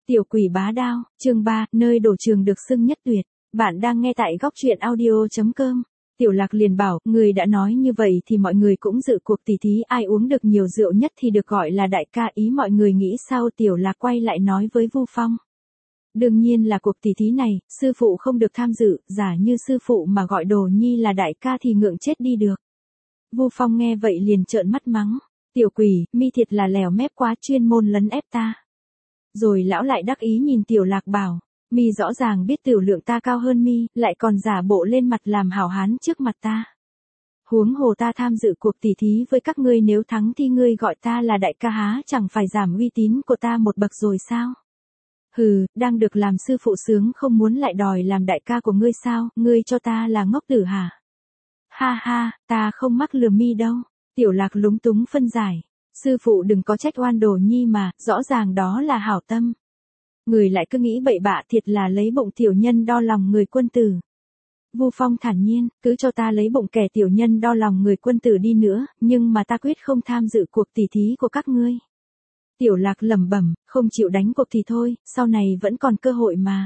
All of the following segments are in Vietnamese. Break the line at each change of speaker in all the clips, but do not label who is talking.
Tiểu quỷ bá đạo, chương 3, nơi đổ trường được xưng nhất tuyệt. Bạn đang nghe tại góc truyện audio.com. Tiểu Lạc liền bảo, người đã nói như vậy thì mọi người cũng dự cuộc tỉ thí ai uống được nhiều rượu nhất thì được gọi là đại ca, ý mọi người nghĩ sao? Tiểu Lạc quay lại nói với Vu Phong. Đương nhiên là cuộc tỉ thí này, sư phụ không được tham dự, giả như sư phụ mà gọi Đồ Nhi là đại ca thì ngượng chết đi được. Vu Phong nghe vậy liền trợn mắt mắng, tiểu quỷ, mi thiệt là lèo mép quá, chuyên môn lấn ép ta. Rồi lão lại đắc ý nhìn Tiểu Lạc bảo, mi rõ ràng biết tiểu lượng ta cao hơn mi, lại còn giả bộ lên mặt làm hảo hán trước mặt ta. Huống hồ ta tham dự cuộc tỉ thí với các ngươi, nếu thắng thì ngươi gọi ta là đại ca há chẳng phải giảm uy tín của ta một bậc rồi sao? Hừ, đang được làm sư phụ sướng không muốn lại đòi làm đại ca của ngươi sao, ngươi cho ta là ngốc tử hả? Ha ha, ta không mắc lừa mi đâu. Tiểu Lạc lúng túng phân giải. Sư phụ đừng có trách oan Đồ Nhi mà, rõ ràng đó là hảo tâm. Người lại cứ nghĩ bậy bạ, thiệt là lấy bụng tiểu nhân đo lòng người quân tử. Vu Phong thản nhiên, cứ cho ta lấy bụng kẻ tiểu nhân đo lòng người quân tử đi nữa, nhưng mà ta quyết không tham dự cuộc tỉ thí của các ngươi. Tiểu Lạc lẩm bẩm, không chịu đánh cuộc thì thôi, sau này vẫn còn cơ hội mà.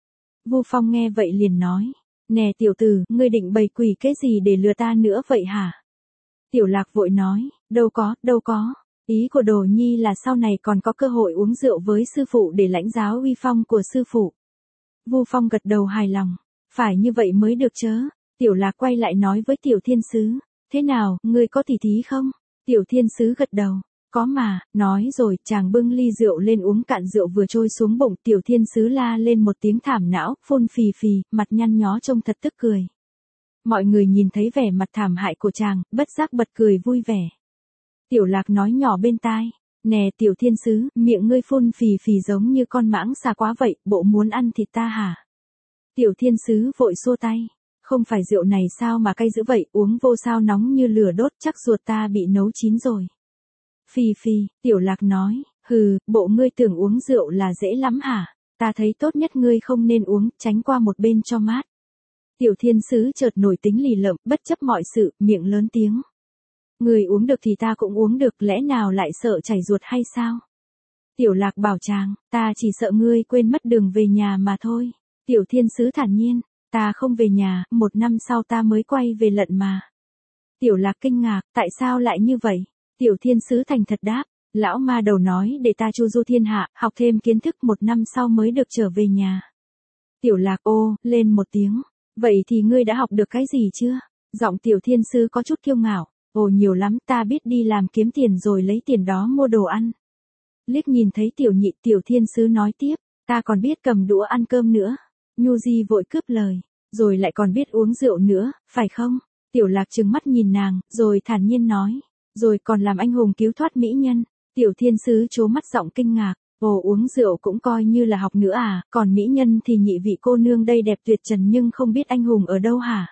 Vu Phong nghe vậy liền nói, nè tiểu tử, ngươi định bày quỷ cái gì để lừa ta nữa vậy hả? Tiểu Lạc vội nói, đâu có. Ý của Đồ Nhi là sau này còn có cơ hội uống rượu với sư phụ để lãnh giáo uy phong của sư phụ. Vu Phong gật đầu hài lòng, phải như vậy mới được chớ. Tiểu Lạc quay lại nói với Tiểu Thiên Sứ, thế nào, ngươi có tỉ thí không? Tiểu Thiên Sứ gật đầu, có mà, nói rồi, chàng bưng ly rượu lên uống cạn, rượu vừa trôi xuống bụng, Tiểu Thiên Sứ la lên một tiếng thảm não, phun phì phì, mặt nhăn nhó trông thật tức cười. Mọi người nhìn thấy vẻ mặt thảm hại của chàng, bất giác bật cười vui vẻ. Tiểu Lạc nói nhỏ bên tai, nè Tiểu Thiên Sứ, miệng ngươi phun phì phì giống như con mãng xà quá vậy, bộ muốn ăn thịt ta hả? Tiểu Thiên Sứ vội xua tay, không phải rượu này sao mà cay dữ vậy, uống vô sao nóng như lửa đốt, chắc ruột ta bị nấu chín rồi. Phì phì, Tiểu Lạc nói, hừ, bộ ngươi tưởng uống rượu là dễ lắm hả? Ta thấy tốt nhất ngươi không nên uống, tránh qua một bên cho mát. Tiểu Thiên Sứ chợt nổi tính lì lợm, bất chấp mọi sự, miệng lớn tiếng. Người uống được thì ta cũng uống được, lẽ nào lại sợ chảy ruột hay sao? Tiểu Lạc bảo chàng, ta chỉ sợ ngươi quên mất đường về nhà mà thôi. Tiểu Thiên Sứ thản nhiên, ta không về nhà, 1 năm sau ta mới quay về lận mà. Tiểu Lạc kinh ngạc, tại sao lại như vậy? Tiểu Thiên Sứ thành thật đáp, lão ma đầu nói để ta chu du thiên hạ, học thêm kiến thức, 1 năm sau mới được trở về nhà. Tiểu Lạc ô, lên một tiếng, vậy thì ngươi đã học được cái gì chưa? Giọng Tiểu Thiên Sứ có chút kiêu ngạo. Ồ nhiều lắm, ta biết đi làm kiếm tiền rồi lấy tiền đó mua đồ ăn. Liếc nhìn thấy Tiểu Nhị, Tiểu Thiên Sứ nói tiếp, ta còn biết cầm đũa ăn cơm nữa. Nhu Di vội cướp lời, rồi lại còn biết uống rượu nữa, phải không? Tiểu Lạc trừng mắt nhìn nàng, rồi thản nhiên nói, rồi còn làm anh hùng cứu thoát mỹ nhân. Tiểu Thiên Sứ trố mắt giọng kinh ngạc, ồ uống rượu cũng coi như là học nữa à, còn mỹ nhân thì nhị vị cô nương đây đẹp tuyệt trần nhưng không biết anh hùng ở đâu hả?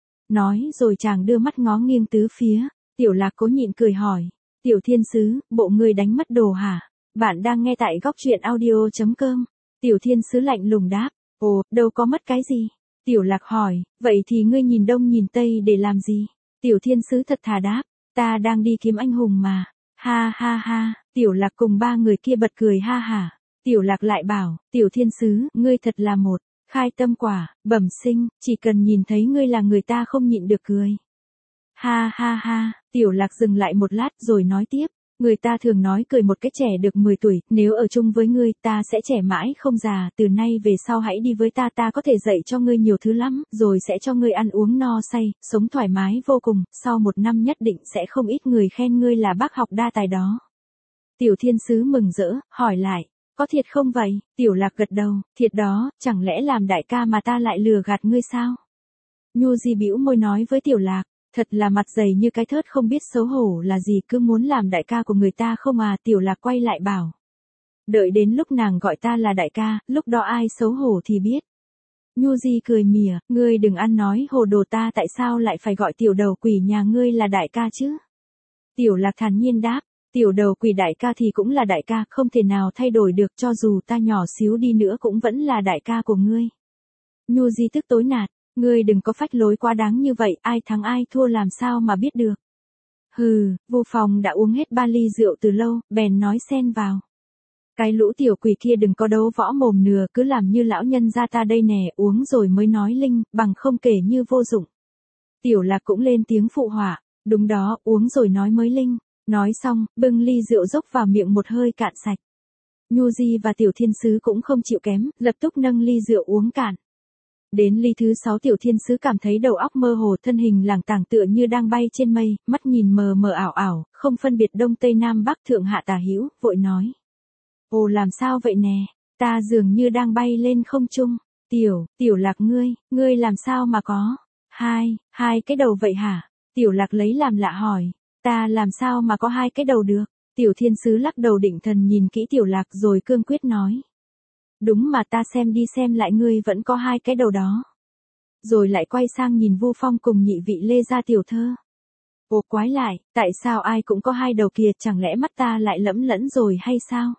Nói rồi chàng đưa mắt ngó nghiêng tứ phía, Tiểu Lạc cố nhịn cười hỏi, Tiểu Thiên Sứ, bộ ngươi đánh mất đồ hả? Bạn đang nghe tại góc truyện audio.com. Tiểu Thiên Sứ lạnh lùng đáp, ồ, đâu có mất cái gì? Tiểu Lạc hỏi, vậy thì ngươi nhìn đông nhìn tây để làm gì? Tiểu Thiên Sứ thật thà đáp, ta đang đi kiếm anh hùng mà. Ha ha ha, Tiểu Lạc cùng 3 người kia bật cười ha hả. Tiểu Lạc lại bảo, Tiểu Thiên Sứ, ngươi thật là một khai tâm quả, bẩm sinh, chỉ cần nhìn thấy ngươi là người ta không nhịn được cười. Ha ha ha, Tiểu Lạc dừng lại một lát rồi nói tiếp, người ta thường nói cười một cái trẻ được 10 tuổi, nếu ở chung với ngươi ta sẽ trẻ mãi không già, từ nay về sau hãy đi với ta, ta có thể dạy cho ngươi nhiều thứ lắm, rồi sẽ cho ngươi ăn uống no say, sống thoải mái vô cùng, sau 1 năm nhất định sẽ không ít người khen ngươi là bác học đa tài đó. Tiểu Thiên Sứ mừng rỡ, hỏi lại, có thiệt không vậy? Tiểu Lạc gật đầu, thiệt đó, chẳng lẽ làm đại ca mà ta lại lừa gạt ngươi sao? Nhu Di bĩu môi nói với Tiểu Lạc, thật là mặt dày như cái thớt, không biết xấu hổ là gì, cứ muốn làm đại ca của người ta không à? Tiểu Lạc quay lại bảo, đợi đến lúc nàng gọi ta là đại ca, lúc đó ai xấu hổ thì biết. Nhu Di cười mỉa, ngươi đừng ăn nói hồ đồ, ta tại sao lại phải gọi tiểu đầu quỷ nhà ngươi là đại ca chứ? Tiểu Lạc thản nhiên đáp, tiểu đầu quỷ đại ca thì cũng là đại ca, không thể nào thay đổi được, cho dù ta nhỏ xíu đi nữa cũng vẫn là đại ca của ngươi. Nhu Di tức tối nạt, ngươi đừng có phách lối quá đáng như vậy, ai thắng ai thua làm sao mà biết được. Hừ, Vu Phong đã uống hết 3 ly rượu từ lâu, bèn nói xen vào. Cái lũ tiểu quỷ kia đừng có đấu võ mồm nừa, cứ làm như lão nhân gia ta đây nè, uống rồi mới nói linh, bằng không kể như vô dụng. Tiểu Lạc cũng lên tiếng phụ họa, đúng đó, uống rồi nói mới linh. Nói xong, bưng ly rượu dốc vào miệng một hơi cạn sạch. Nhu Di và Tiểu Thiên Sứ cũng không chịu kém, lập tức nâng ly rượu uống cạn. Đến ly thứ 6 Tiểu Thiên Sứ cảm thấy đầu óc mơ hồ, thân hình lảng tảng tựa như đang bay trên mây, mắt nhìn mờ mờ ảo ảo, không phân biệt đông tây nam bắc thượng hạ tả hữu, vội nói. Ồ làm sao vậy nè, ta dường như đang bay lên không trung. Tiểu Lạc ngươi làm sao mà có hai cái đầu vậy hả? Tiểu Lạc lấy làm lạ hỏi, ta làm sao mà có hai cái đầu được? Tiểu Thiên Sứ lắc đầu định thần nhìn kỹ Tiểu Lạc rồi cương quyết nói. Đúng mà ta xem đi xem lại ngươi vẫn có hai cái đầu đó. Rồi lại quay sang nhìn Vu Phong cùng nhị vị Lê gia tiểu thơ. Ồ quái lại, tại sao ai cũng có hai đầu kìa, chẳng lẽ mắt ta lại lẫm lẫn rồi hay sao?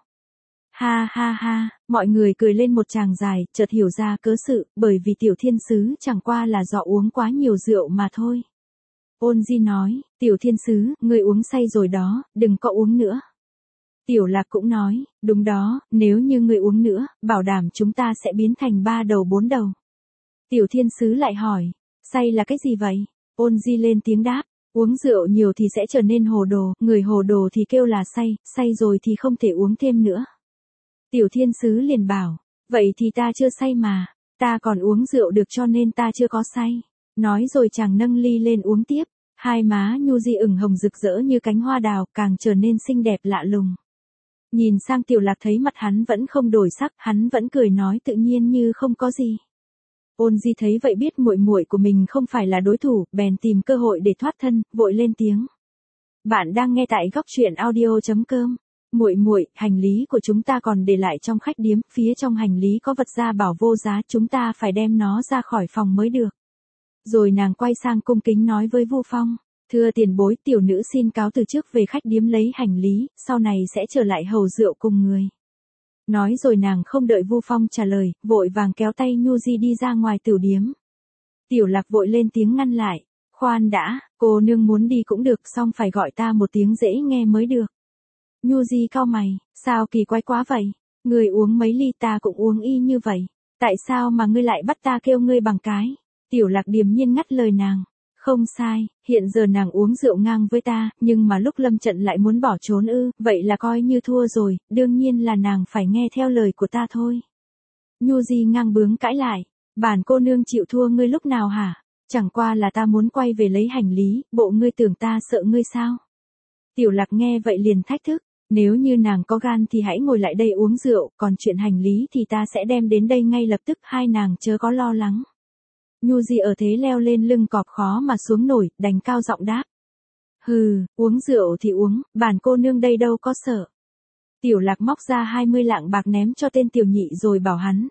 Ha ha ha, mọi người cười lên một tràng dài, chợt hiểu ra cớ sự, bởi vì Tiểu Thiên Sứ chẳng qua là do uống quá nhiều rượu mà thôi. Ôn Di nói, Tiểu Thiên Sứ, ngươi uống say rồi đó, đừng có uống nữa. Tiểu Lạc cũng nói, đúng đó, nếu như ngươi uống nữa, bảo đảm chúng ta sẽ biến thành 3 đầu 4 đầu. Tiểu Thiên Sứ lại hỏi, say là cái gì vậy? Ôn Di lên tiếng đáp, uống rượu nhiều thì sẽ trở nên hồ đồ, người hồ đồ thì kêu là say rồi thì không thể uống thêm nữa. Tiểu Thiên Sứ liền bảo, vậy thì ta chưa say mà, ta còn uống rượu được cho nên ta chưa có say. Nói rồi chàng nâng ly lên uống tiếp, hai má Nhu Di ửng hồng rực rỡ như cánh hoa đào, càng trở nên xinh đẹp lạ lùng. Nhìn sang Tiểu Lạc thấy mặt hắn vẫn không đổi sắc, hắn vẫn cười nói tự nhiên như không có gì. Ôn Di thấy vậy biết muội muội của mình không phải là đối thủ, bèn tìm cơ hội để thoát thân, vội lên tiếng. Bạn đang nghe tại góc truyện audio.com. Muội, hành lý của chúng ta còn để lại trong khách điếm, phía trong hành lý có vật gia bảo vô giá, chúng ta phải đem nó ra khỏi phòng mới được. Rồi nàng quay sang cung kính nói với Vu Phong, thưa tiền bối, tiểu nữ xin cáo từ trước về khách điếm lấy hành lý, sau này sẽ trở lại hầu rượu cùng người. Nói rồi nàng không đợi Vu Phong trả lời, vội vàng kéo tay Nhu Di đi ra ngoài tửu điếm. Tiểu Lạc vội lên tiếng ngăn lại, khoan đã, cô nương muốn đi cũng được, song phải gọi ta một tiếng dễ nghe mới được. Nhu Di cau mày, sao kỳ quái quá vậy? Ngươi uống mấy ly ta cũng uống y như vậy, tại sao mà ngươi lại bắt ta kêu ngươi bằng cái? Tiểu Lạc điềm nhiên ngắt lời nàng, không sai, hiện giờ nàng uống rượu ngang với ta, nhưng mà lúc lâm trận lại muốn bỏ trốn ư, vậy là coi như thua rồi, đương nhiên là nàng phải nghe theo lời của ta thôi. Nhu Di ngang bướng cãi lại, bản cô nương chịu thua ngươi lúc nào hả? Chẳng qua là ta muốn quay về lấy hành lý, bộ ngươi tưởng ta sợ ngươi sao? Tiểu Lạc nghe vậy liền thách thức. Nếu như nàng có gan thì hãy ngồi lại đây uống rượu, còn chuyện hành lý thì ta sẽ đem đến đây ngay lập tức, hai nàng chớ có lo lắng. Nhu Di ở thế leo lên lưng cọp khó mà xuống nổi, đành cao giọng đáp. Hừ, uống rượu thì uống, bản cô nương đây đâu có sợ. Tiểu Lạc móc ra 20 lạng bạc ném cho tên tiểu nhị rồi bảo hắn.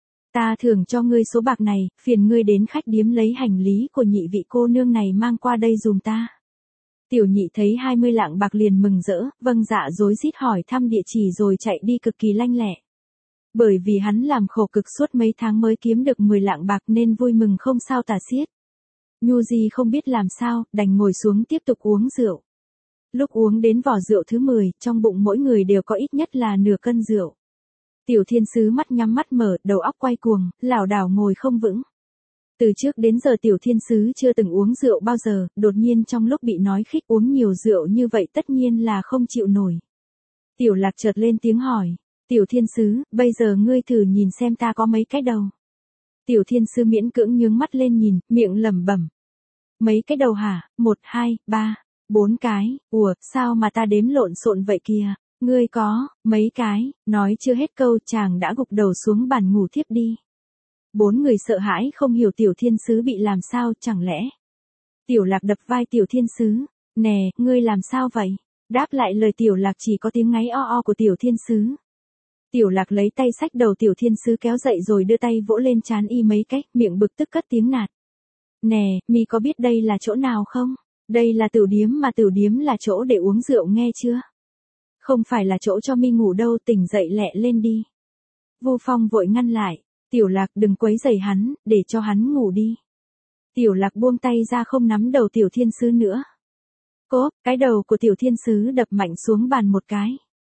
Ta thưởng cho ngươi số bạc này, phiền ngươi đến khách điếm lấy hành lý của nhị vị cô nương này mang qua đây dùm ta. Tiểu nhị thấy 20 lạng bạc liền mừng rỡ, vâng dạ rối rít hỏi thăm địa chỉ rồi chạy đi cực kỳ lanh lẹ. Bởi vì hắn làm khổ cực suốt mấy tháng mới kiếm được 10 lạng bạc nên vui mừng không sao tả xiết. Nhu Di không biết làm sao, đành ngồi xuống tiếp tục uống rượu. Lúc uống đến vò rượu thứ 10, trong bụng mỗi người đều có ít nhất là nửa cân rượu. Tiểu Thiên Sứ mắt nhắm mắt mở, đầu óc quay cuồng, lảo đảo ngồi không vững. Từ trước đến giờ Tiểu Thiên Sứ chưa từng uống rượu bao giờ, đột nhiên trong lúc bị nói khích uống nhiều rượu như vậy tất nhiên là không chịu nổi. Tiểu Lạc chợt lên tiếng hỏi, Tiểu Thiên Sứ, bây giờ ngươi thử nhìn xem ta có mấy cái đầu. Tiểu Thiên Sứ miễn cưỡng nhướng mắt lên nhìn, miệng lẩm bẩm. Mấy cái đầu hả? 1, 2, 3, 4 cái, ủa, sao mà ta đếm lộn xộn vậy kìa? Ngươi có, mấy cái, nói chưa hết câu chàng đã gục đầu xuống bàn ngủ thiếp đi. 4 người sợ hãi không hiểu Tiểu Thiên Sứ bị làm sao, chẳng lẽ. Tiểu Lạc đập vai Tiểu Thiên Sứ, nè, ngươi làm sao vậy? Đáp lại lời Tiểu Lạc chỉ có tiếng ngáy o o của Tiểu Thiên Sứ. Tiểu Lạc lấy tay xách đầu Tiểu Thiên Sứ kéo dậy rồi đưa tay vỗ lên trán y mấy cách, miệng bực tức cất tiếng nạt. Nè, mi có biết đây là chỗ nào không? Đây là tửu điếm mà tửu điếm là chỗ để uống rượu nghe chưa? Không phải là chỗ cho mi ngủ đâu, tỉnh dậy lẹ lên đi. Vu Phong vội ngăn lại, Tiểu Lạc đừng quấy rầy hắn, để cho hắn ngủ đi. Tiểu Lạc buông tay ra không nắm đầu Tiểu Thiên Sứ nữa. Cốp, cái đầu của Tiểu Thiên Sứ đập mạnh xuống bàn một cái.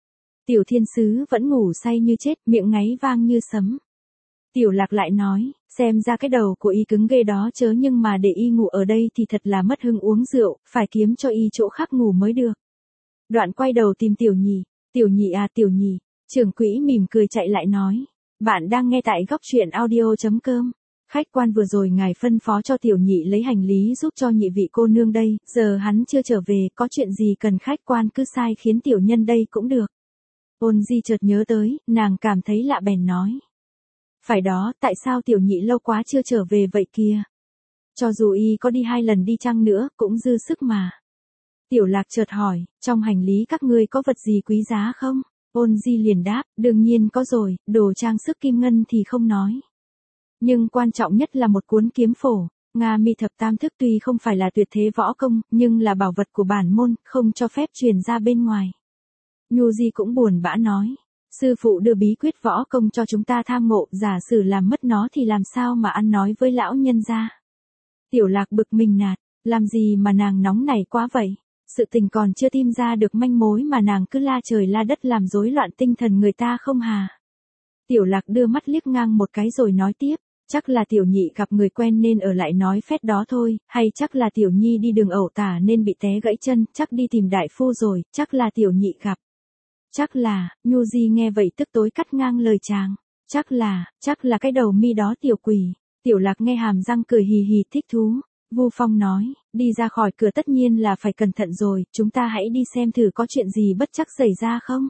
Tiểu thiên sứ vẫn ngủ say như chết, miệng ngáy vang như sấm. Tiểu Lạc lại nói, xem ra cái đầu của y cứng ghê đó chớ, nhưng mà để y ngủ ở đây thì thật là mất hứng uống rượu, phải kiếm cho y chỗ khác ngủ mới được. Đoạn quay đầu tìm Tiểu Nhị à Tiểu Nhị, trưởng quỹ mỉm cười chạy lại nói, bạn đang nghe tại góc truyện audio.com. Khách quan vừa rồi ngài phân phó cho Tiểu Nhị lấy hành lý giúp cho nhị vị cô nương đây, giờ hắn chưa trở về, có chuyện gì cần khách quan cứ sai khiến tiểu nhân đây cũng được. Ôn Di chợt nhớ tới, nàng cảm thấy lạ bèn nói. Phải đó, tại sao Tiểu Nhị lâu quá chưa trở về vậy kìa? Cho dù y có đi 2 lần đi chăng nữa, cũng dư sức mà. Tiểu Lạc chợt hỏi, trong hành lý các ngươi có vật gì quý giá không? Ôn Di liền đáp, đương nhiên có rồi, đồ trang sức kim ngân thì không nói. Nhưng quan trọng nhất là một cuốn kiếm phổ. Nga Mi Thập Tam Thức tuy không phải là tuyệt thế võ công, nhưng là bảo vật của bản môn, không cho phép truyền ra bên ngoài. Nhu Di cũng buồn bã nói. Sư phụ đưa bí quyết võ công cho chúng ta tham ngộ, giả sử làm mất nó thì làm sao mà ăn nói với lão nhân gia. Tiểu Lạc bực mình nạt, làm gì mà nàng nóng nảy quá vậy? Sự tình còn chưa tìm ra được manh mối mà nàng cứ la trời la đất làm rối loạn tinh thần người ta không hà. Tiểu Lạc đưa mắt liếc ngang một cái rồi nói tiếp, chắc là Tiểu Nhị gặp người quen nên ở lại nói phét đó thôi, hay chắc là Tiểu Nhi đi đường ẩu tả nên bị té gãy chân, chắc đi tìm đại phu rồi, chắc là Tiểu Nhị gặp. Chắc là, Nhu Di nghe vậy tức tối cắt ngang lời chàng. Chắc là cái đầu mi đó tiểu quỷ. Tiểu Lạc nghe hàm răng cười hì hì thích thú. Vu Phong nói, đi ra khỏi cửa tất nhiên là phải cẩn thận rồi, chúng ta hãy đi xem thử có chuyện gì bất trắc xảy ra không.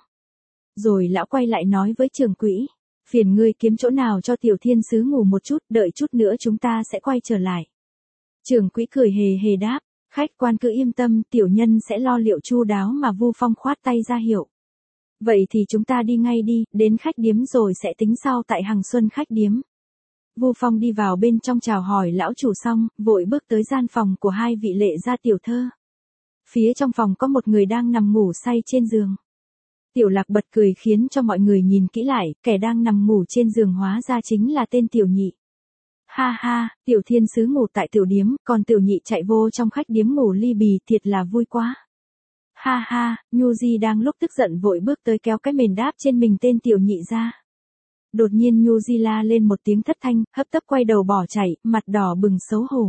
Rồi lão quay lại nói với trưởng quỹ, phiền ngươi kiếm chỗ nào cho Tiểu Thiên Sứ ngủ một chút, đợi chút nữa chúng ta sẽ quay trở lại. Trưởng quỹ cười hề hề đáp, khách quan cứ yên tâm, tiểu nhân sẽ lo liệu chu đáo mà. Vu Phong khoát tay ra hiệu. Vậy thì chúng ta đi ngay đi, đến khách điếm rồi sẽ tính sau tại Hằng Xuân khách điếm. Vu Phong đi vào bên trong chào hỏi lão chủ xong, vội bước tới gian phòng của 2 vị lệ gia tiểu thơ. Phía trong phòng có một người đang nằm ngủ say trên giường. Tiểu Lạc bật cười khiến cho mọi người nhìn kỹ lại, kẻ đang nằm ngủ trên giường hóa ra chính là tên Tiểu Nhị. Ha ha, Tiểu Thiên Sứ ngủ tại tiểu điếm, còn Tiểu Nhị chạy vô trong khách điếm ngủ ly bì, thiệt là vui quá. Ha ha, Nhu Di đang lúc tức giận vội bước tới kéo cái mền đáp trên mình tên Tiểu Nhị ra. Đột nhiên Nhu Di la lên một tiếng thất thanh, hấp tấp quay đầu bỏ chạy, mặt đỏ bừng xấu hổ.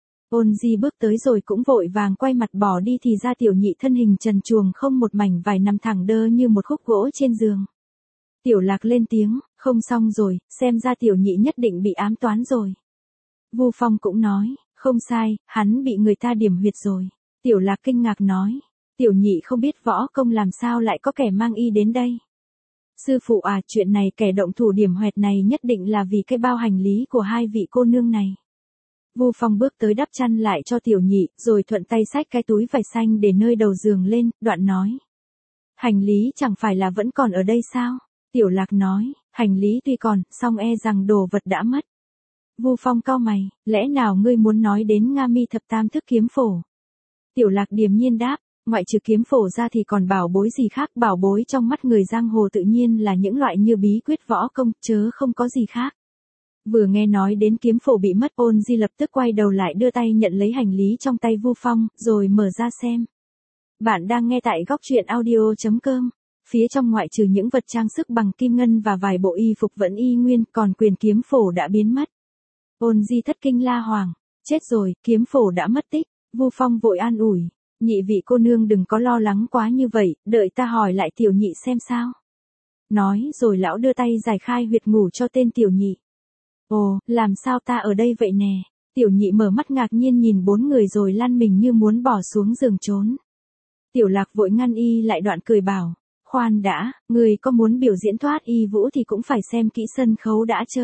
Ôn Di bước tới rồi cũng vội vàng quay mặt bỏ đi thì ra Tiểu Nhị thân hình trần truồng không một mảnh vải nằm thẳng đơ như một khúc gỗ trên giường. Tiểu Lạc lên tiếng, không xong rồi, xem ra Tiểu Nhị nhất định bị ám toán rồi. Vu Phong cũng nói, không sai, hắn bị người ta điểm huyệt rồi. Tiểu Lạc kinh ngạc nói, Tiểu Nhị không biết võ công làm sao lại có kẻ mang y đến đây. Sư phụ à, chuyện này kẻ động thủ điểm huyệt này nhất định là vì cái bao hành lý của 2 vị cô nương này. Vu Phong bước tới đắp chăn lại cho Tiểu Nhị, rồi thuận tay xách cái túi vải xanh để nơi đầu giường lên, đoạn nói. Hành lý chẳng phải là vẫn còn ở đây sao? Tiểu Lạc nói, hành lý tuy còn, song e rằng đồ vật đã mất. Vu Phong cau mày, lẽ nào ngươi muốn nói đến Nga Mi Thập Tam Thức kiếm phổ? Tiểu Lạc điềm nhiên đáp, ngoại trừ kiếm phổ ra thì còn bảo bối gì khác, bảo bối trong mắt người giang hồ tự nhiên là những loại như bí quyết võ công, chớ không có gì khác. Vừa nghe nói đến kiếm phổ bị mất, Ôn Di lập tức quay đầu lại đưa tay nhận lấy hành lý trong tay Vu Phong, rồi mở ra xem. Bạn đang nghe tại góc truyện audio.com. Phía trong ngoại trừ những vật trang sức bằng kim ngân và vài bộ y phục vẫn y nguyên, còn quyền kiếm phổ đã biến mất. Ôn Di thất kinh la hoảng, chết rồi, kiếm phổ đã mất tích. Vu Phong vội an ủi, nhị vị cô nương đừng có lo lắng quá như vậy, đợi ta hỏi lại Tiểu Nhị xem sao. Nói rồi lão đưa tay giải khai huyệt ngủ cho tên Tiểu Nhị. Ồ, làm sao ta ở đây vậy nè? Tiểu Nhị mở mắt ngạc nhiên nhìn 4 người rồi lăn mình như muốn bỏ xuống giường trốn. Tiểu Lạc vội ngăn y lại, đoạn cười bảo, khoan đã, người có muốn biểu diễn thoát y vũ thì cũng phải xem kỹ sân khấu đã chớ.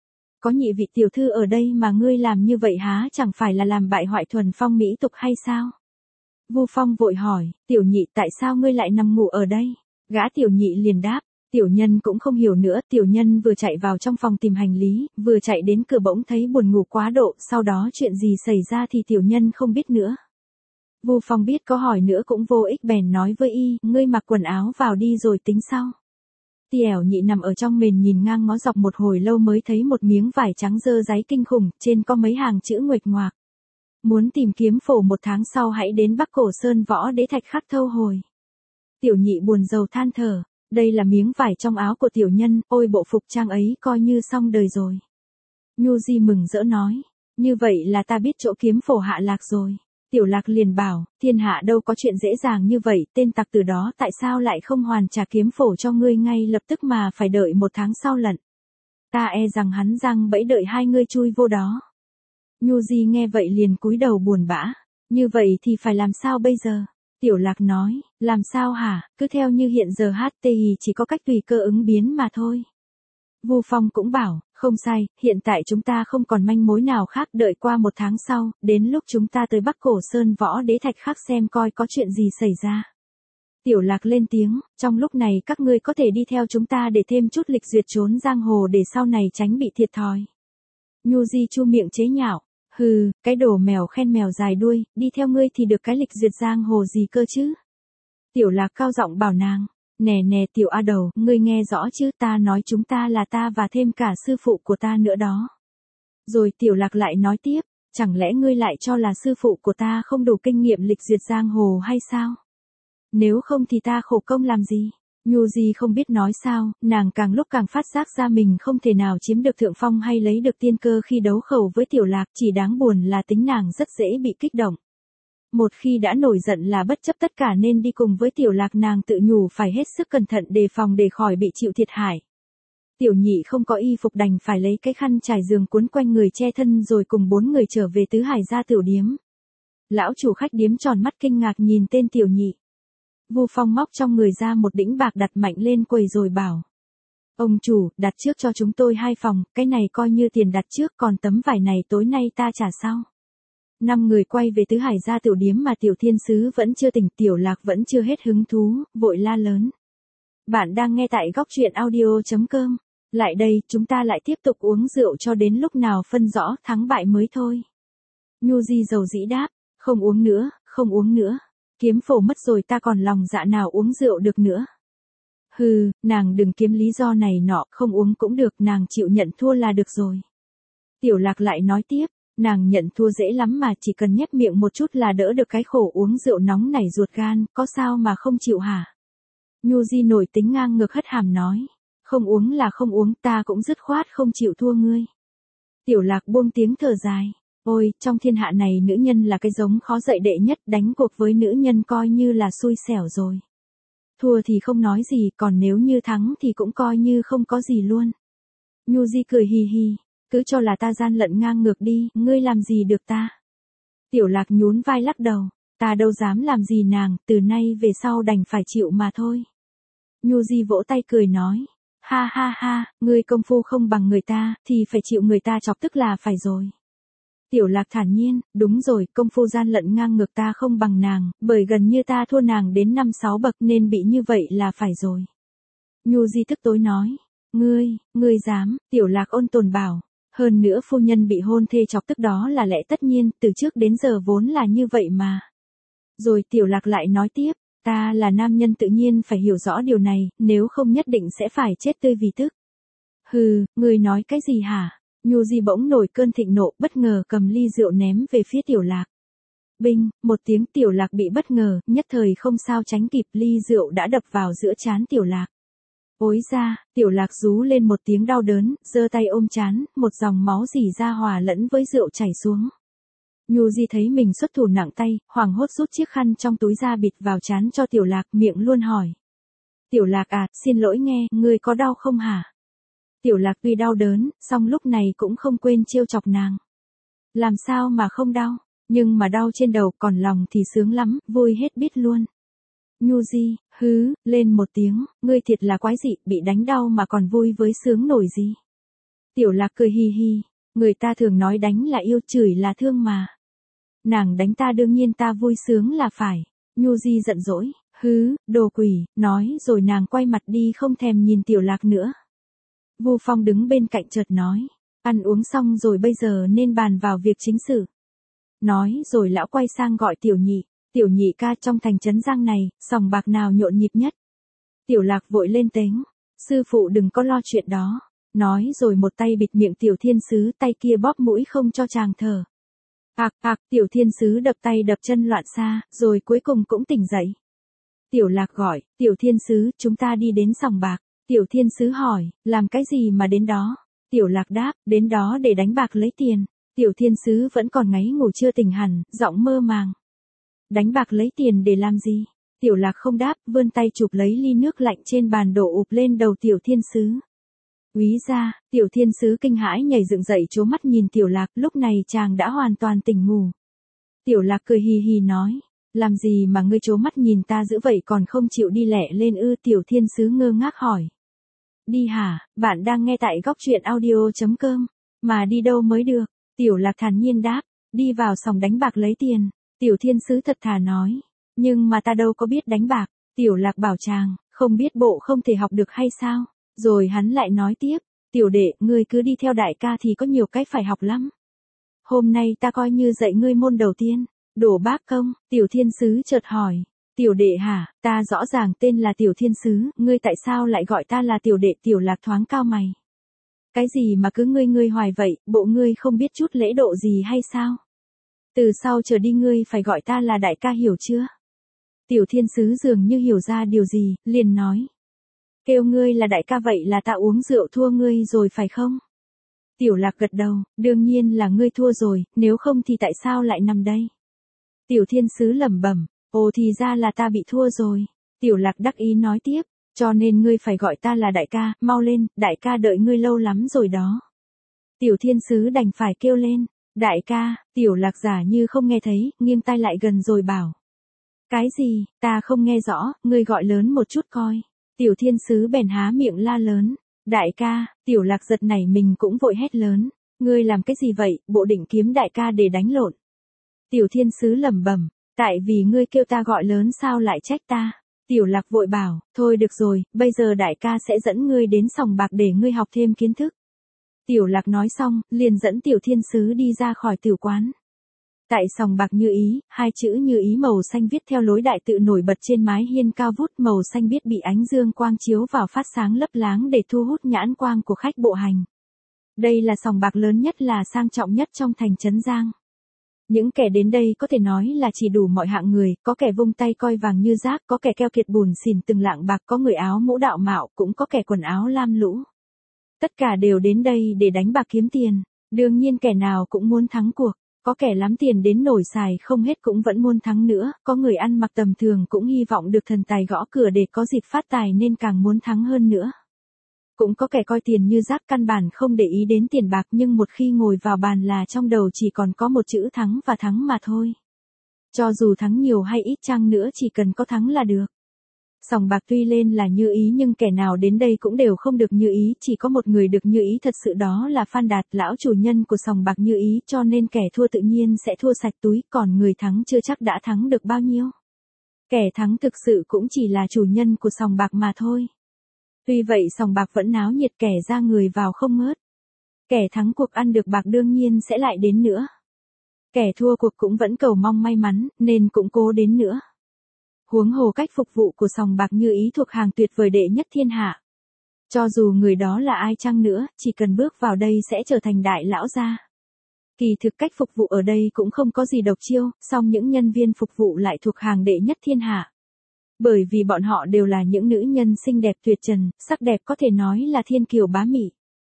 Có nhị vị tiểu thư ở đây mà ngươi làm như vậy há chẳng phải là làm bại hoại thuần phong mỹ tục hay sao? Vu Phong vội hỏi, Tiểu Nhị tại sao ngươi lại nằm ngủ ở đây? Gã Tiểu Nhị liền đáp, tiểu nhân cũng không hiểu nữa, tiểu nhân vừa chạy vào trong phòng tìm hành lý, vừa chạy đến cửa bỗng thấy buồn ngủ quá độ, sau đó chuyện gì xảy ra thì tiểu nhân không biết nữa. Vu Phong biết có hỏi nữa cũng vô ích bèn nói với y, ngươi mặc quần áo vào đi rồi tính sau. Tiểu Nhị nằm ở trong mền nhìn ngang ngó dọc một hồi lâu mới thấy một miếng vải trắng dơ dáy kinh khủng, trên có mấy hàng chữ nguệch ngoạc. Muốn tìm kiếm phổ 1 tháng sau hãy đến Bắc Cổ Sơn Võ Đế Thạch khắc thâu hồi. Tiểu Nhị buồn rầu than thở, Đây là miếng vải trong áo của tiểu nhân, ôi bộ phục trang ấy coi như xong đời rồi. Nhu Di mừng rỡ nói, như vậy là ta biết chỗ kiếm phổ Hạ Lạc rồi. Tiểu Lạc liền bảo, thiên hạ đâu có chuyện dễ dàng như vậy, tên tặc từ đó tại sao lại không hoàn trả kiếm phổ cho ngươi ngay lập tức mà phải đợi 1 tháng sau lận. Ta e rằng hắn giăng bẫy đợi hai ngươi chui vô đó. Nhu Di nghe vậy liền cúi đầu buồn bã, như vậy thì phải làm sao bây giờ? Tiểu Lạc nói, làm sao hả, cứ theo như hiện giờ HTI chỉ có cách tùy cơ ứng biến mà thôi. Vu Phong cũng bảo, không sai, hiện tại chúng ta không còn manh mối nào khác, đợi qua 1 tháng sau, đến lúc chúng ta tới Bắc Cổ Sơn Võ Đế Thạch khác xem coi có chuyện gì xảy ra. Tiểu Lạc lên tiếng, trong lúc này các ngươi có thể đi theo chúng ta để thêm chút lịch duyệt trốn giang hồ để sau này tránh bị thiệt thòi. Nhu Di chu miệng chế nhạo, hừ, cái đồ mèo khen mèo dài đuôi, đi theo ngươi thì được cái lịch duyệt giang hồ gì cơ chứ. Tiểu Lạc cao giọng bảo nàng, nè nè tiểu A Đầu, ngươi nghe rõ chứ, ta nói chúng ta là ta và thêm cả sư phụ của ta nữa đó. Rồi Tiểu Lạc lại nói tiếp, chẳng lẽ ngươi lại cho là sư phụ của ta không đủ kinh nghiệm lịch duyệt giang hồ hay sao? Nếu không thì ta khổ công làm gì? Nhu Di không biết nói sao, nàng càng lúc càng phát giác ra mình không thể nào chiếm được thượng phong hay lấy được tiên cơ khi đấu khẩu với Tiểu Lạc, chỉ đáng buồn là tính nàng rất dễ bị kích động. Một khi đã nổi giận là bất chấp tất cả nên đi cùng với Tiểu Lạc, nàng tự nhủ phải hết sức cẩn thận đề phòng để khỏi bị chịu thiệt hại. Tiểu Nhị không có y phục đành phải lấy cái khăn trải giường cuốn quanh người che thân rồi cùng 4 người trở về Tứ Hải gia tiểu điếm. Lão chủ khách điếm tròn mắt kinh ngạc nhìn tên Tiểu Nhị. Vu Phong móc trong người ra một đĩnh bạc đặt mạnh lên quầy rồi bảo. Ông chủ, đặt trước cho chúng tôi 2 phòng, cái này coi như tiền đặt trước, còn tấm vải này tối nay ta trả sau. 5 người quay về Tứ Hải gia tiểu điếm mà Tiểu Thiên Sứ vẫn chưa tỉnh, Tiểu Lạc vẫn chưa hết hứng thú, vội la lớn. Bạn đang nghe tại góc truyện audio.com. Lại đây, chúng ta lại tiếp tục uống rượu cho đến lúc nào phân rõ thắng bại mới thôi. Nhu Di dầu dĩ đáp, không uống nữa, không uống nữa. Kiếm phổ mất rồi ta còn lòng dạ nào uống rượu được nữa. Hừ, nàng đừng kiếm lý do này nọ, không uống cũng được, nàng chịu nhận thua là được rồi. Tiểu Lạc lại nói tiếp, nàng nhận thua dễ lắm mà, chỉ cần nhếch miệng một chút là đỡ được cái khổ uống rượu nóng nảy ruột gan, có sao mà không chịu hả? Nhu Di nổi tính ngang ngược hất hàm nói, không uống là không uống, ta cũng dứt khoát không chịu thua ngươi. Tiểu Lạc buông tiếng thở dài, ôi, trong thiên hạ này nữ nhân là cái giống khó dạy đệ nhất, đánh cuộc với nữ nhân coi như là xui xẻo rồi. Thua thì không nói gì, còn nếu như thắng thì cũng coi như không có gì luôn. Nhu Di cười hì hì, cứ cho là ta gian lận ngang ngược đi, ngươi làm gì được ta. Tiểu Lạc nhún vai lắc đầu, ta đâu dám làm gì nàng, từ nay về sau đành phải chịu mà thôi. Nhu Di vỗ tay cười nói, ha ha ha, ngươi công phu không bằng người ta, thì phải chịu người ta chọc tức là phải rồi. Tiểu Lạc thản nhiên, đúng rồi, công phu gian lận ngang ngược ta không bằng nàng, bởi gần như ta thua nàng đến 5-6 bậc nên bị như vậy là phải rồi. Nhu Di tức tối nói, ngươi dám, Tiểu Lạc ôn tồn bảo, hơn nữa phu nhân bị hôn thê chọc tức đó là lẽ tất nhiên, từ trước đến giờ vốn là như vậy mà. Rồi Tiểu Lạc lại nói tiếp, ta là nam nhân tự nhiên phải hiểu rõ điều này, nếu không nhất định sẽ phải chết tươi vì tức. Hừ, ngươi nói cái gì hả? Nhu Di bỗng nổi cơn thịnh nộ, bất ngờ cầm ly rượu ném về phía Tiểu Lạc. Binh, một tiếng, Tiểu Lạc bị bất ngờ, nhất thời không sao tránh kịp, ly rượu đã đập vào giữa trán Tiểu Lạc. Ối ra, Tiểu Lạc rú lên một tiếng đau đớn, giơ tay ôm trán, một dòng máu rỉ ra hòa lẫn với rượu chảy xuống. Nhu Di thấy mình xuất thủ nặng tay, hoảng hốt rút chiếc khăn trong túi ra bịt vào trán cho Tiểu Lạc, miệng luôn hỏi. Tiểu Lạc à, xin lỗi nghe, ngươi có đau không hả? Tiểu Lạc tuy đau đớn, song lúc này cũng không quên trêu chọc nàng. Làm sao mà không đau, nhưng mà đau trên đầu, còn lòng thì sướng lắm, vui hết biết luôn. Nhu Di, hứ, lên một tiếng, ngươi thiệt là quái dị, bị đánh đau mà còn vui với sướng nổi gì. Tiểu Lạc cười hì hì, người ta thường nói đánh là yêu, chửi là thương mà. Nàng đánh ta đương nhiên ta vui sướng là phải. Nhu Di giận dỗi, hứ, đồ quỷ, nói rồi nàng quay mặt đi không thèm nhìn Tiểu Lạc nữa. Vu Phong đứng bên cạnh chợt nói, ăn uống xong rồi bây giờ nên bàn vào việc chính sự. Nói rồi lão quay sang gọi Tiểu Nhị, Tiểu Nhị ca, trong thành trấn Giang này, sòng bạc nào nhộn nhịp nhất? Tiểu Lạc vội lên tiếng, sư phụ đừng có lo chuyện đó. Nói rồi một tay bịt miệng Tiểu Thiên Sứ, tay kia bóp mũi không cho chàng thở. Ạc, Tiểu Thiên Sứ đập tay đập chân loạn xạ, rồi cuối cùng cũng tỉnh dậy. Tiểu Lạc gọi, Tiểu Thiên Sứ, chúng ta đi đến sòng bạc. Tiểu Thiên Sứ hỏi, làm cái gì mà đến đó? Tiểu Lạc đáp, đến đó để đánh bạc lấy tiền. Tiểu Thiên Sứ vẫn còn ngáy ngủ chưa tỉnh hẳn, giọng mơ màng. Đánh bạc lấy tiền để làm gì? Tiểu Lạc không đáp, vươn tay chụp lấy ly nước lạnh trên bàn đổ ụp lên đầu Tiểu Thiên Sứ. Úy gia, Tiểu Thiên Sứ kinh hãi nhảy dựng dậy trố mắt nhìn Tiểu Lạc, lúc này chàng đã hoàn toàn tỉnh ngủ. Tiểu Lạc cười hì hì nói, làm gì mà ngươi trố mắt nhìn ta dữ vậy còn không chịu đi lẹ lên ư? Tiểu Thiên Sứ ngơ ngác hỏi. Đi hả? Bạn đang nghe tại góc truyện audio.com, mà đi đâu mới được? Tiểu Lạc thản nhiên đáp, đi vào sòng đánh bạc lấy tiền. Tiểu Thiên Sứ thật thà nói, nhưng mà ta đâu có biết đánh bạc. Tiểu Lạc bảo chàng, không biết bộ không thể học được hay sao? Rồi hắn lại nói tiếp, tiểu đệ, ngươi cứ đi theo đại ca thì có nhiều cách phải học lắm. Hôm nay ta coi như dạy ngươi môn đầu tiên, đổ bác công. Tiểu Thiên Sứ chợt hỏi, tiểu đệ hả? Ta rõ ràng tên là Tiểu Thiên Sứ, ngươi tại sao lại gọi ta là tiểu đệ? Tiểu Lạc thoáng cao mày. Cái gì mà cứ ngươi hoài vậy, bộ ngươi không biết chút lễ độ gì hay sao? Từ sau trở đi ngươi phải gọi ta là đại ca, hiểu chưa? Tiểu Thiên Sứ dường như hiểu ra điều gì, liền nói. Kêu ngươi là đại ca vậy là ta uống rượu thua ngươi rồi phải không? Tiểu Lạc gật đầu, đương nhiên là ngươi thua rồi, nếu không thì tại sao lại nằm đây? Tiểu Thiên Sứ lẩm bẩm, ồ thì ra là ta bị thua rồi. Tiểu Lạc đắc ý nói tiếp, cho nên ngươi phải gọi ta là đại ca, mau lên, đại ca đợi ngươi lâu lắm rồi đó. Tiểu Thiên Sứ đành phải kêu lên, đại ca. Tiểu Lạc giả như không nghe thấy, nghiêng tai lại gần rồi bảo. Cái gì, ta không nghe rõ, ngươi gọi lớn một chút coi. Tiểu Thiên Sứ bèn há miệng la lớn, đại ca. Tiểu Lạc giật nảy mình cũng vội hét lớn, ngươi làm cái gì vậy, bộ định kiếm đại ca để đánh lộn. Tiểu Thiên Sứ lẩm bẩm, tại vì ngươi kêu ta gọi lớn sao lại trách ta. Tiểu Lạc vội bảo, thôi được rồi, bây giờ đại ca sẽ dẫn ngươi đến sòng bạc để ngươi học thêm kiến thức. Tiểu Lạc nói xong, liền dẫn Tiểu Thiên Sứ đi ra khỏi tiểu quán. Tại sòng bạc Như Ý, hai chữ Như Ý màu xanh viết theo lối đại tự nổi bật trên mái hiên cao vút, màu xanh biếc bị ánh dương quang chiếu vào phát sáng lấp láng để thu hút nhãn quang của khách bộ hành. Đây là sòng bạc lớn nhất, là sang trọng nhất trong thành Trấn Giang. Những kẻ đến đây có thể nói là chỉ đủ mọi hạng người, có kẻ vung tay coi vàng như rác, có kẻ keo kiệt bùn xỉn từng lạng bạc, có người áo mũ đạo mạo, cũng có kẻ quần áo lam lũ. Tất cả đều đến đây để đánh bạc kiếm tiền. Đương nhiên kẻ nào cũng muốn thắng cuộc. Có kẻ lắm tiền đến nổi xài không hết cũng vẫn muốn thắng nữa. Có người ăn mặc tầm thường cũng hy vọng được thần tài gõ cửa để có dịp phát tài nên càng muốn thắng hơn nữa. Cũng có kẻ coi tiền như rác, căn bản không để ý đến tiền bạc, nhưng một khi ngồi vào bàn là trong đầu chỉ còn có một chữ thắng và thắng mà thôi. Cho dù thắng nhiều hay ít chăng nữa chỉ cần có thắng là được. Sòng bạc tuy lên là Như Ý nhưng kẻ nào đến đây cũng đều không được như ý, chỉ có một người được như ý thật sự, đó là Phan Đạt, lão chủ nhân của sòng bạc Như Ý, cho nên kẻ thua tự nhiên sẽ thua sạch túi, còn người thắng chưa chắc đã thắng được bao nhiêu. Kẻ thắng thực sự cũng chỉ là chủ nhân của sòng bạc mà thôi. Tuy vậy sòng bạc vẫn náo nhiệt, kẻ ra người vào không ngớt. Kẻ thắng cuộc ăn được bạc đương nhiên sẽ lại đến nữa. Kẻ thua cuộc cũng vẫn cầu mong may mắn, nên cũng cố đến nữa. Huống hồ cách phục vụ của sòng bạc Như Ý thuộc hàng tuyệt vời đệ nhất thiên hạ. Cho dù người đó là ai chăng nữa, chỉ cần bước vào đây sẽ trở thành đại lão gia. Kỳ thực cách phục vụ ở đây cũng không có gì độc chiêu, song những nhân viên phục vụ lại thuộc hàng đệ nhất thiên hạ. Bởi vì bọn họ đều là những nữ nhân xinh đẹp tuyệt trần, sắc đẹp có thể nói là thiên kiều bá mị.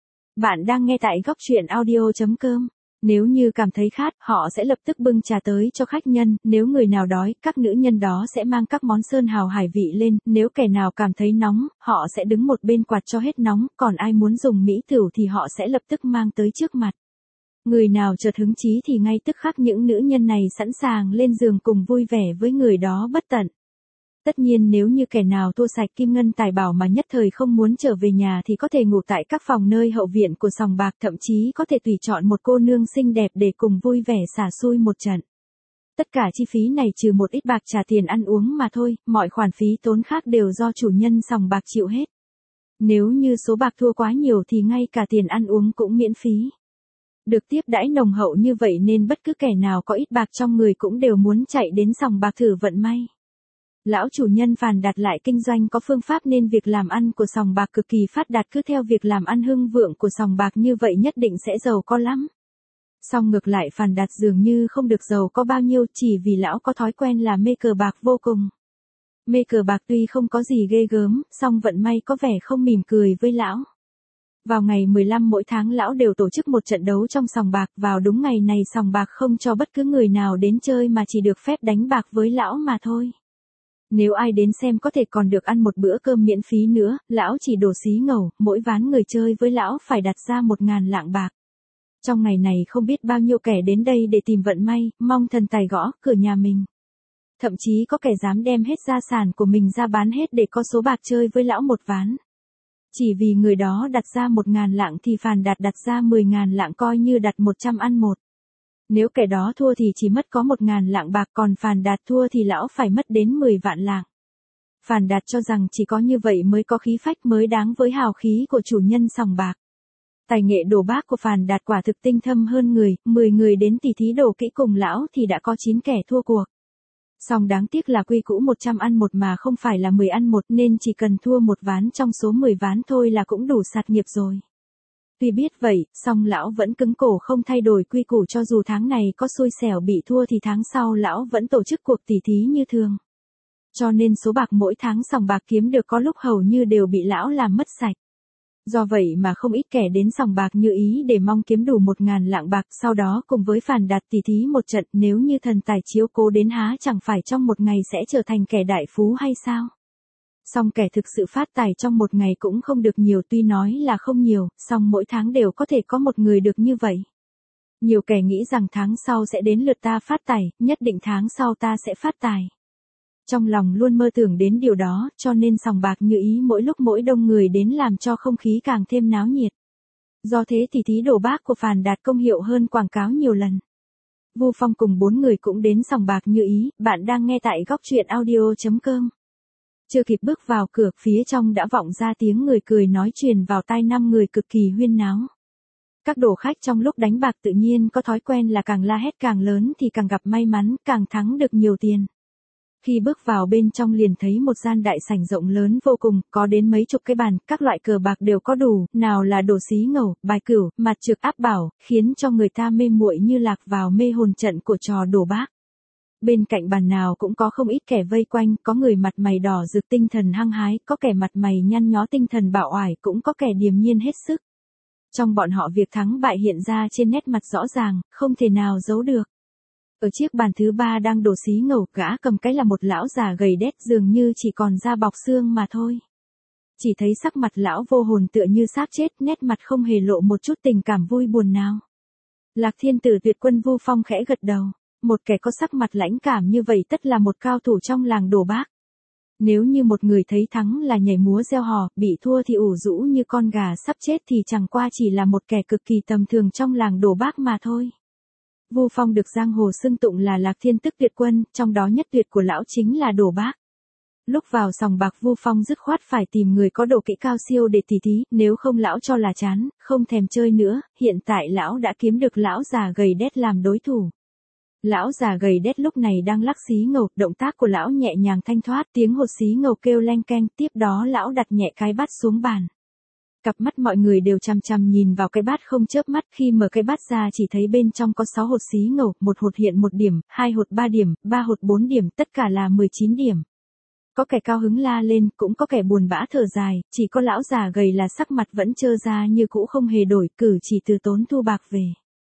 Bạn đang nghe tại góc truyện audio.com. Nếu như cảm thấy khát, họ sẽ lập tức bưng trà tới cho khách nhân, nếu người nào đói, các nữ nhân đó sẽ mang các món sơn hào hải vị lên, nếu kẻ nào cảm thấy nóng, họ sẽ đứng một bên quạt cho hết nóng, còn ai muốn dùng mỹ tửu thì họ sẽ lập tức mang tới trước mặt. Người nào chợt hứng chí thì ngay tức khắc những nữ nhân này sẵn sàng lên giường cùng vui vẻ với người đó bất tận. Tất nhiên nếu như kẻ nào thua sạch kim ngân tài bảo mà nhất thời không muốn trở về nhà thì có thể ngủ tại các phòng nơi hậu viện của sòng bạc, thậm chí có thể tùy chọn một cô nương xinh đẹp để cùng vui vẻ xả xui một trận. Tất cả chi phí này trừ một ít bạc trả tiền ăn uống mà thôi, mọi khoản phí tốn khác đều do chủ nhân sòng bạc chịu hết. Nếu như số bạc thua quá nhiều thì ngay cả tiền ăn uống cũng miễn phí. Được tiếp đãi nồng hậu như vậy nên bất cứ kẻ nào có ít bạc trong người cũng đều muốn chạy đến sòng bạc thử vận may. Lão chủ nhân Phan Đạt lại kinh doanh có phương pháp nên việc làm ăn của sòng bạc cực kỳ phát đạt, cứ theo việc làm ăn hưng vượng của sòng bạc như vậy nhất định sẽ giàu có lắm. Song ngược lại Phan Đạt dường như không được giàu có bao nhiêu, chỉ vì lão có thói quen là mê cờ bạc vô cùng. Mê cờ bạc tuy không có gì ghê gớm, song vận may có vẻ không mỉm cười với lão. Vào ngày 15 mỗi tháng lão đều tổ chức một trận đấu trong sòng bạc, vào đúng ngày này sòng bạc không cho bất cứ người nào đến chơi mà chỉ được phép đánh bạc với lão mà thôi. Nếu ai đến xem có thể còn được ăn một bữa cơm miễn phí nữa, lão chỉ đổ xí ngầu, mỗi ván người chơi với lão phải đặt ra 1.000 lạng bạc. Trong ngày này không biết bao nhiêu kẻ đến đây để tìm vận may, mong thần tài gõ cửa nhà mình. Thậm chí có kẻ dám đem hết gia sản của mình ra bán hết để có số bạc chơi với lão một ván. Chỉ vì người đó đặt ra 1.000 lạng thì Phàn Đạt đặt ra 10.000 lạng coi như đặt 100 ăn một. Nếu kẻ đó thua thì chỉ mất có 1.000 lạng bạc, còn Phàn Đạt thua thì lão phải mất đến 10 vạn lạng. Phàn Đạt cho rằng chỉ có như vậy mới có khí phách, mới đáng với hào khí của chủ nhân sòng bạc. Tài nghệ đổ bác của Phàn Đạt quả thực tinh thâm hơn người, 10 người đến tỉ thí đổ kỹ cùng lão thì đã có 9 kẻ thua cuộc. Song đáng tiếc là quy cũ 100 ăn một mà không phải là 10 ăn một, nên chỉ cần thua một ván trong số 10 ván thôi là cũng đủ sạt nghiệp rồi. Tuy biết vậy, song lão vẫn cứng cổ không thay đổi quy củ, cho dù tháng này có xui xẻo bị thua thì tháng sau lão vẫn tổ chức cuộc tỉ thí như thường. Cho nên số bạc mỗi tháng sòng bạc kiếm được có lúc hầu như đều bị lão làm mất sạch. Do vậy mà không ít kẻ đến sòng bạc như ý để mong kiếm đủ 1.000 lạng bạc, sau đó cùng với Phàn Đạt tỉ thí một trận, nếu như thần tài chiếu cố đến há chẳng phải trong một ngày sẽ trở thành kẻ đại phú hay sao? Song kẻ thực sự phát tài trong một ngày cũng không được nhiều, tuy nói là không nhiều, song mỗi tháng đều có thể có một người được như vậy. Nhiều kẻ nghĩ rằng tháng sau sẽ đến lượt ta phát tài, nhất định tháng sau ta sẽ phát tài. Trong lòng luôn mơ tưởng đến điều đó, cho nên sòng bạc như ý mỗi lúc mỗi đông người đến làm cho không khí càng thêm náo nhiệt. Do thế thì thí đổ bác của Phàn Đạt công hiệu hơn quảng cáo nhiều lần. Vu Phong cùng 4 người cũng đến sòng bạc như ý, bạn đang nghe tại góc truyện audio.com. Chưa kịp bước vào cửa, phía trong đã vọng ra tiếng người cười nói truyền vào tai 5 người cực kỳ huyên náo. Các đồ khách trong lúc đánh bạc tự nhiên có thói quen là càng la hét càng lớn thì càng gặp may mắn, càng thắng được nhiều tiền. Khi bước vào bên trong liền thấy một gian đại sảnh rộng lớn vô cùng, có đến mấy chục cái bàn, các loại cờ bạc đều có đủ, nào là đồ xí ngầu, bài cửu, mặt trược áp bảo, khiến cho người ta mê muội như lạc vào mê hồn trận của trò đổ bác. Bên cạnh bàn nào cũng có không ít kẻ vây quanh, có người mặt mày đỏ rực tinh thần hăng hái, có kẻ mặt mày nhăn nhó tinh thần bạo oải, cũng có kẻ điềm nhiên hết sức. Trong bọn họ việc thắng bại hiện ra trên nét mặt rõ ràng, không thể nào giấu được. Ở chiếc bàn thứ 3 đang đổ xí ngầu, gã cầm cái là một lão già gầy đét, dường như chỉ còn da bọc xương mà thôi. Chỉ thấy sắc mặt lão vô hồn tựa như xác chết, nét mặt không hề lộ một chút tình cảm vui buồn nào. Lạc Thiên Tử Tuyệt Quân Vu Phong khẽ gật đầu. Một kẻ có sắc mặt lãnh cảm như vậy tất là một cao thủ trong làng đổ bác. Nếu như một người thấy thắng là nhảy múa reo hò, bị thua thì ủ rũ như con gà sắp chết thì chẳng qua chỉ là một kẻ cực kỳ tầm thường trong làng đổ bác mà thôi. Vu Phong được giang hồ xưng tụng là Lạc Thiên Tức Tuyệt Quân, trong đó nhất tuyệt của lão chính là đổ bác. Lúc vào sòng bạc Vu Phong dứt khoát phải tìm người có độ kỹ cao siêu để tỉ thí, nếu không lão cho là chán, không thèm chơi nữa, hiện tại lão đã kiếm được lão già gầy đét làm đối thủ. Lão già gầy đét lúc này đang lắc xí ngầu, động tác của lão nhẹ nhàng thanh thoát, tiếng hột xí ngầu kêu leng keng, tiếp đó lão đặt nhẹ cái bát xuống bàn. Cặp mắt mọi người đều chằm chằm nhìn vào cái bát không chớp mắt, khi mở cái bát ra chỉ thấy bên trong có 6 hột xí ngầu, một hột hiện 1 điểm, 2 hột 3 điểm, 3 hột 4 điểm, tất cả là 19 điểm. Có kẻ cao hứng la lên, cũng có kẻ buồn bã thở dài, chỉ có lão già gầy là sắc mặt vẫn trơ ra như cũ không hề đổi, cử chỉ từ tốn thu bạc về.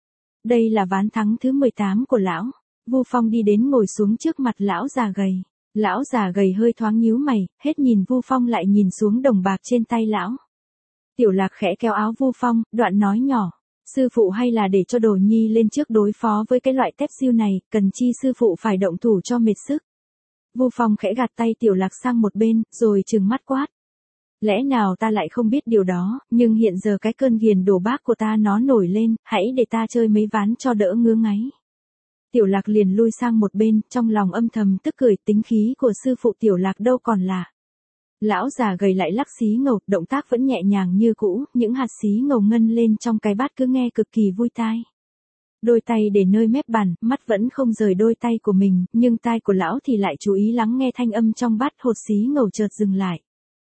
Đây là ván thắng thứ 18 của lão. Vu Phong đi đến ngồi xuống trước mặt lão già gầy. Lão già gầy hơi thoáng nhíu mày, hết nhìn Vu Phong lại nhìn xuống đồng bạc trên tay lão. Tiểu Lạc khẽ kéo áo Vu Phong, đoạn nói nhỏ. Sư phụ hay là để cho Đồ Nhi lên trước đối phó với cái loại tép siêu này, cần chi sư phụ phải động thủ cho mệt sức. Vu Phong khẽ gạt tay Tiểu Lạc sang một bên, rồi trừng mắt quát. Lẽ nào ta lại không biết điều đó, nhưng hiện giờ cái cơn ghiền đổ bác của ta nó nổi lên, hãy để ta chơi mấy ván cho đỡ ngứa ngáy. Tiểu Lạc liền lui sang một bên, trong lòng âm thầm tức cười, tính khí của sư phụ Tiểu Lạc đâu còn lạ. Lão già gầy lại lắc xí ngầu, động tác vẫn nhẹ nhàng như cũ, những hạt xí ngầu ngân lên trong cái bát cứ nghe cực kỳ vui tai. Đôi tay để nơi mép bàn, mắt vẫn không rời đôi tay của mình, nhưng tai của lão thì lại chú ý lắng nghe thanh âm trong bát, hột xí ngầu chợt dừng lại.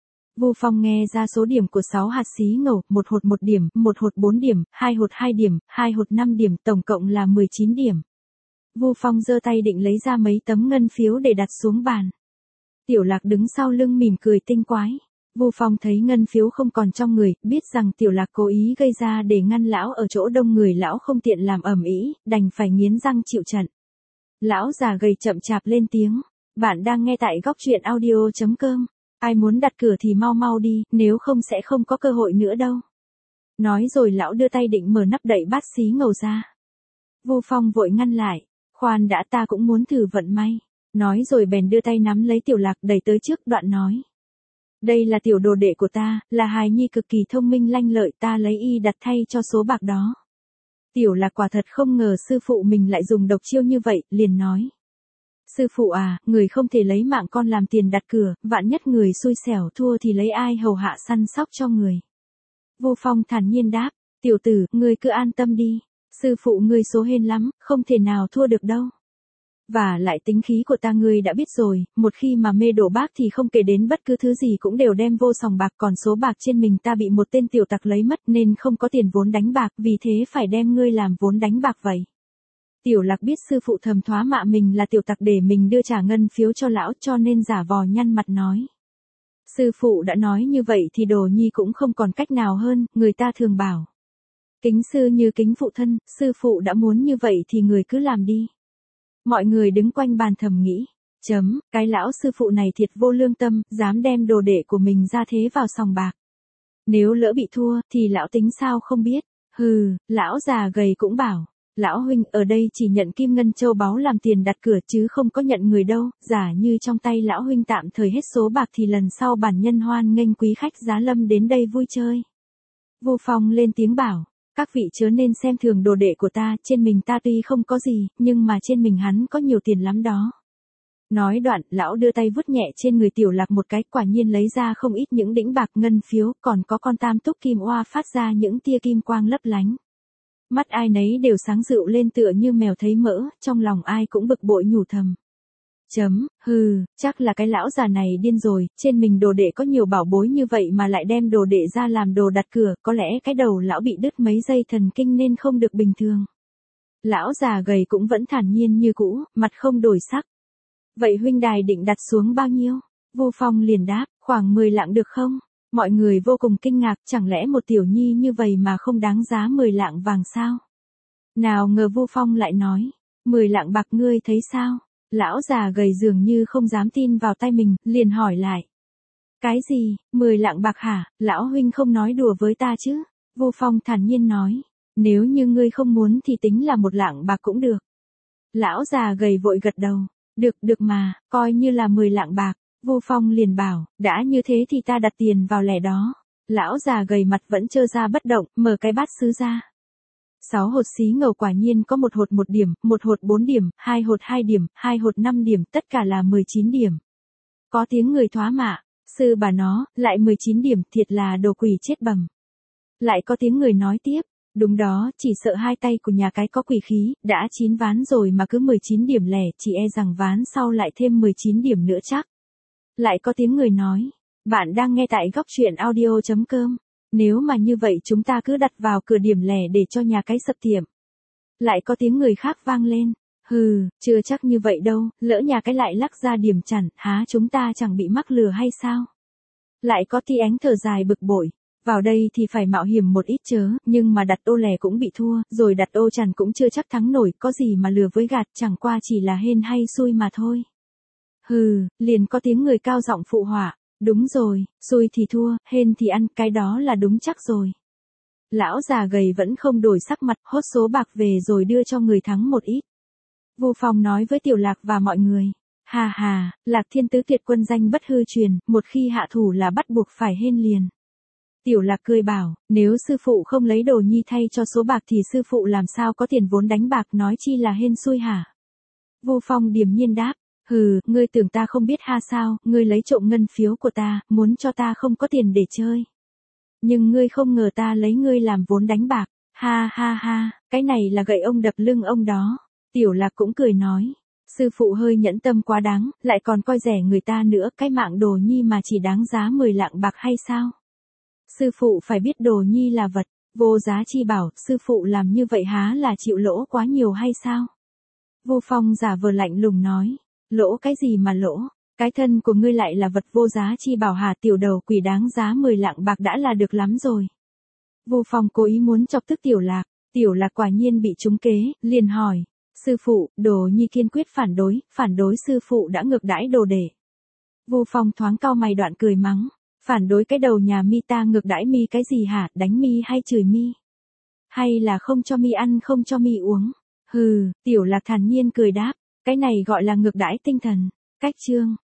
Vu Phong nghe ra số điểm của 6 hạt xí ngầu, một hột 1 điểm, một hột 4 điểm, 2 hột 2 điểm, 2 hột 5 điểm, tổng cộng là 19 điểm. Vu Phong giơ tay định lấy ra mấy tấm ngân phiếu để đặt xuống bàn. Tiểu Lạc đứng sau lưng mỉm cười tinh quái. Vu Phong thấy ngân phiếu không còn trong người, biết rằng Tiểu Lạc cố ý gây ra để ngăn lão ở chỗ đông người, lão không tiện làm ầm ĩ, đành phải nghiến răng chịu trận. Lão già gầy chậm chạp lên tiếng, bạn đang nghe tại góc truyện audio.com, ai muốn đặt cửa thì mau mau đi, nếu không sẽ không có cơ hội nữa đâu. Nói rồi lão đưa tay định mở nắp đậy bát xí ngầu ra. Vu Phong vội ngăn lại, khoan đã, ta cũng muốn thử vận may. Nói rồi bèn đưa tay nắm lấy Tiểu Lạc đẩy tới trước, đoạn nói. Đây là tiểu đồ đệ của ta, là hài nhi cực kỳ thông minh lanh lợi, ta lấy y đặt thay cho số bạc đó. Tiểu Lạc quả thật không ngờ sư phụ mình lại dùng độc chiêu như vậy, liền nói. Sư phụ à, người không thể lấy mạng con làm tiền đặt cửa, vạn nhất người xui xẻo thua thì lấy ai hầu hạ săn sóc cho người. Vu Phong thản nhiên đáp, tiểu tử, ngươi cứ an tâm đi, sư phụ ngươi số hên lắm, không thể nào thua được đâu. Và lại tính khí của ta ngươi đã biết rồi, một khi mà mê đổ bác thì không kể đến bất cứ thứ gì cũng đều đem vô sòng bạc, còn số bạc trên mình ta bị một tên tiểu tặc lấy mất nên không có tiền vốn đánh bạc, vì thế phải đem ngươi làm vốn đánh bạc vậy. Tiểu Lạc biết sư phụ thầm thoá mạ mình là tiểu tặc để mình đưa trả ngân phiếu cho lão, cho nên giả vò nhăn mặt nói. Sư phụ đã nói như vậy thì đồ nhi cũng không còn cách nào hơn, người ta thường bảo. Kính sư như kính phụ thân, sư phụ đã muốn như vậy thì người cứ làm đi. Mọi người đứng quanh bàn thầm nghĩ, cái lão sư phụ này thiệt vô lương tâm, dám đem đồ đệ của mình ra thế vào sòng bạc. Nếu lỡ bị thua, thì lão tính sao không biết. Hừ, lão già gầy cũng bảo, lão huynh ở đây chỉ nhận kim ngân châu báu làm tiền đặt cửa chứ không có nhận người đâu, giả như trong tay lão huynh tạm thời hết số bạc thì lần sau bản nhân hoan nghênh quý khách giá lâm đến đây vui chơi. Vu Phong lên tiếng bảo. Các vị chớ nên xem thường đồ đệ của ta, trên mình ta tuy không có gì, nhưng mà trên mình hắn có nhiều tiền lắm đó. Nói đoạn, lão đưa tay vuốt nhẹ trên người Tiểu Lạc một cái, quả nhiên lấy ra không ít những đĩnh bạc ngân phiếu, còn có con tam túc kim oa phát ra những tia kim quang lấp lánh. Mắt ai nấy đều sáng rựu lên tựa như mèo thấy mỡ, trong lòng ai cũng bực bội nhủ thầm. Hừ, chắc là cái lão già này điên rồi, trên mình đồ đệ có nhiều bảo bối như vậy mà lại đem đồ đệ ra làm đồ đặt cửa, có lẽ cái đầu lão bị đứt mấy dây thần kinh nên không được bình thường. Lão già gầy cũng vẫn thản nhiên như cũ, mặt không đổi sắc. Vậy huynh đài định đặt xuống bao nhiêu? Vu Phong liền đáp, khoảng 10 lạng được không? Mọi người vô cùng kinh ngạc, chẳng lẽ một tiểu nhi như vậy mà không đáng giá 10 lạng vàng sao? Nào ngờ Vu Phong lại nói, 10 lạng bạc ngươi thấy sao? Lão già gầy dường như không dám tin vào tay mình, liền hỏi lại. Cái gì, 10 lạng bạc hả, lão huynh không nói đùa với ta chứ? Vu Phong thản nhiên nói, nếu như ngươi không muốn thì tính là 1 lạng bạc cũng được. Lão già gầy vội gật đầu, được mà, coi như là 10 lạng bạc. Vu Phong liền bảo, đã như thế thì ta đặt tiền vào lẻ đó. Lão già gầy mặt vẫn trơ ra bất động, mở cái bát sứ ra. 6 hột xí ngầu quả nhiên có một hột 1 điểm, một hột 4 điểm, 2 hột 2 điểm, 2 hột 5 điểm, tất cả là 19 điểm. Có tiếng người thoá mạ, sư bà nó, lại 19 điểm, thiệt là đồ quỷ chết bầm. Lại có tiếng người nói tiếp, đúng đó, chỉ sợ hai tay của nhà cái có quỷ khí, đã 9 ván rồi mà cứ 19 điểm lẻ, chỉ e rằng ván sau lại thêm 19 điểm nữa chắc. Lại có tiếng người nói, bạn đang nghe tại góc truyện audio.com. Nếu mà như vậy chúng ta cứ đặt vào cửa điểm lẻ để cho nhà cái sập tiệm. Lại có tiếng người khác vang lên. Hừ, chưa chắc như vậy đâu, lỡ nhà cái lại lắc ra điểm chẵn, há chúng ta chẳng bị mắc lừa hay sao? Lại có tí ánh thở dài bực bội. Vào đây thì phải mạo hiểm một ít chớ, nhưng mà đặt ô lẻ cũng bị thua, rồi đặt ô chẵn cũng chưa chắc thắng nổi, có gì mà lừa với gạt, chẳng qua chỉ là hên hay xui mà thôi. Hừ, liền có tiếng người cao giọng phụ họa. Đúng rồi, xui thì thua, hên thì ăn, cái đó là đúng chắc rồi. Lão già gầy vẫn không đổi sắc mặt, hốt số bạc về rồi đưa cho người thắng một ít. Vu Phong nói với Tiểu Lạc và mọi người. Hà, Lạc Thiên Tứ tuyệt quân danh bất hư truyền, một khi hạ thủ là bắt buộc phải hên liền. Tiểu Lạc cười bảo, nếu sư phụ không lấy đồ nhi thay cho số bạc thì sư phụ làm sao có tiền vốn đánh bạc, nói chi là hên xui hả? Vu Phong điềm nhiên đáp. Hừ, ngươi tưởng ta không biết ha sao, ngươi lấy trộm ngân phiếu của ta, muốn cho ta không có tiền để chơi. Nhưng ngươi không ngờ ta lấy ngươi làm vốn đánh bạc, ha, cái này là gậy ông đập lưng ông đó. Tiểu Lạc cũng cười nói, sư phụ hơi nhẫn tâm quá đáng, lại còn coi rẻ người ta nữa, cái mạng đồ nhi mà chỉ đáng giá 10 lạng bạc hay sao? Sư phụ phải biết đồ nhi là vật, vô giá chi bảo, sư phụ làm như vậy há là chịu lỗ quá nhiều hay sao? Vu Phong giả vờ lạnh lùng nói. Lỗ cái gì mà lỗ, Cái thân của ngươi lại là vật vô giá chi bảo hả, tiểu đầu quỷ, đáng giá 10 lạng bạc đã là được lắm rồi. Vu Phong cố ý muốn chọc tức Tiểu Lạc quả nhiên bị trúng kế, liền hỏi, sư phụ, đồ nhi kiên quyết phản đối sư phụ đã ngược đãi đồ đệ. Vu Phong thoáng cau mày đoạn cười mắng, phản đối cái đầu nhà mi, ta ngược đãi mi cái gì hả, đánh mi hay chửi mi? Hay là không cho mi ăn không cho mi uống? Hừ, Tiểu Lạc thản nhiên cười đáp, cái này gọi là ngược đãi tinh thần. Cách chương